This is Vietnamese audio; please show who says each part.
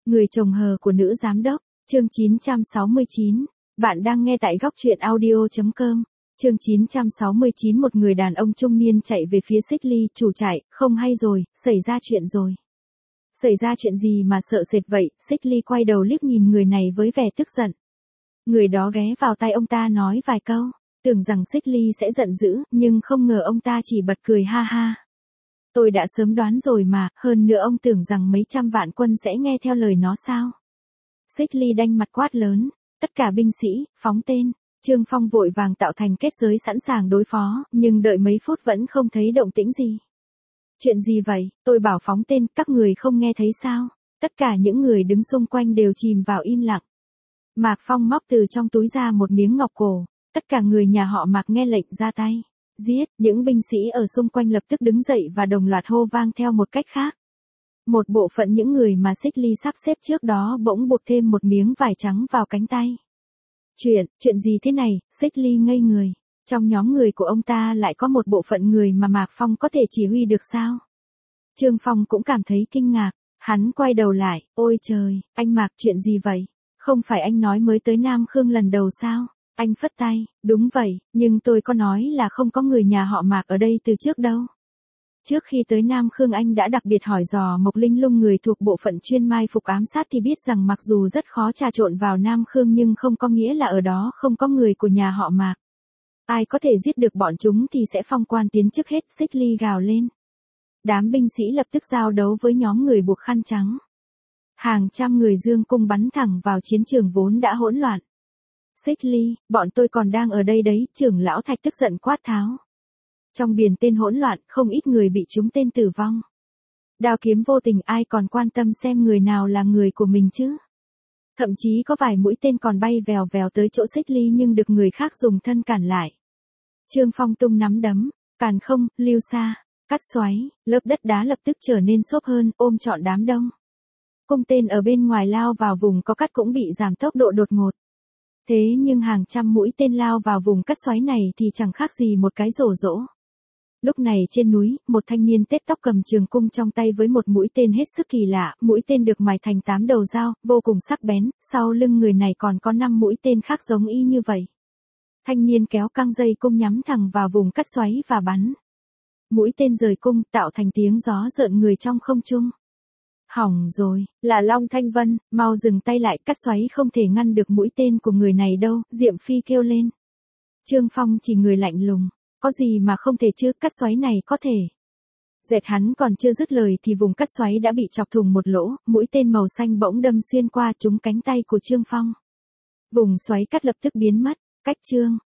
Speaker 1: Người chồng hờ của nữ giám đốc, chương 969. Bạn đang nghe tại góc truyện audio.com. Chương 969. Một người đàn ông trung niên chạy về phía Xích Ly, chủ trại, không hay rồi, xảy ra chuyện rồi. Xảy ra chuyện gì mà sợ sệt vậy? Xích Ly quay đầu liếc nhìn người này với vẻ tức giận. Người đó ghé vào tai ông ta nói vài câu, tưởng rằng Xích Ly sẽ giận dữ, nhưng không ngờ ông ta chỉ bật cười ha ha. Tôi đã sớm đoán rồi mà, hơn nữa ông tưởng rằng mấy trăm vạn quân sẽ nghe theo lời nó sao? Xích Ly đanh mặt quát lớn, tất cả binh sĩ, phóng tên. Trương Phong vội vàng tạo thành kết giới sẵn sàng đối phó, nhưng đợi mấy phút vẫn không thấy động tĩnh gì. Chuyện gì vậy? Tôi bảo phóng tên, các người không nghe thấy sao? Tất cả những người đứng xung quanh đều chìm vào im lặng. Mạc Phong móc từ trong túi ra một miếng ngọc cổ, tất cả người nhà họ Mạc nghe lệnh ra tay. Giết, những binh sĩ ở xung quanh lập tức đứng dậy và đồng loạt hô vang theo một cách khác. Một bộ phận những người mà Xích Ly sắp xếp trước đó bỗng buộc thêm một miếng vải trắng vào cánh tay. Chuyện gì thế này? Xích Ly ngây người. Trong nhóm người của ông ta lại có một bộ phận người mà Mạc Phong có thể chỉ huy được sao? Trương Phong cũng cảm thấy kinh ngạc, hắn quay đầu lại, ôi trời, anh Mạc chuyện gì vậy? Không phải anh nói mới tới Nam Khương lần đầu sao? Anh phất tay, đúng vậy, nhưng tôi có nói là không có người nhà họ Mạc ở đây từ trước đâu. Trước khi tới Nam Khương anh đã đặc biệt hỏi dò Mộc Linh Lung, người thuộc bộ phận chuyên mai phục ám sát, thì biết rằng mặc dù rất khó trà trộn vào Nam Khương nhưng không có nghĩa là ở đó không có người của nhà họ Mạc. Ai có thể giết được bọn chúng thì sẽ phong quan tiến chức hết. Xích Ly gào lên. Đám binh sĩ lập tức giao đấu với nhóm người buộc khăn trắng. Hàng trăm người dương cung bắn thẳng vào chiến trường vốn đã hỗn loạn. Xích Ly, bọn tôi còn đang ở đây đấy, trưởng lão Thạch tức giận quát tháo. Trong biển tên hỗn loạn, không ít người bị trúng tên tử vong. Đao kiếm vô tình, ai còn quan tâm xem người nào là người của mình chứ? Thậm chí có vài mũi tên còn bay vèo vèo tới chỗ Xích Ly nhưng được người khác dùng thân cản lại. Trương Phong tung nắm đấm, càn không, lưu xa, cắt xoáy, lớp đất đá lập tức trở nên xốp hơn, ôm trọn đám đông. Cung tên ở bên ngoài lao vào vùng có cắt cũng bị giảm tốc độ đột ngột. Thế nhưng hàng trăm mũi tên lao vào vùng cắt xoáy này thì chẳng khác gì một cái rổ rỗ. Lúc này trên núi, một thanh niên tết tóc cầm trường cung trong tay với một mũi tên hết sức kỳ lạ, mũi tên được mài thành 8 đầu dao, vô cùng sắc bén, sau lưng người này còn có 5 mũi tên khác giống y như vậy. Thanh niên kéo căng dây cung nhắm thẳng vào vùng cắt xoáy và bắn. Mũi tên rời cung tạo thành tiếng gió rợn người trong không trung. Hỏng rồi, là Long Thanh Vân, mau dừng tay lại, cắt xoáy không thể ngăn được mũi tên của người này đâu, Diệm Phi kêu lên. Trương Phong chỉ người lạnh lùng, có gì mà không thể chứ, cắt xoáy này có thể. Dẹt hắn còn chưa dứt lời thì vùng cắt xoáy đã bị chọc thủng một lỗ, mũi tên màu xanh bỗng đâm xuyên qua trúng cánh tay của Trương Phong. Vùng xoáy cắt lập tức biến mất, cách Trương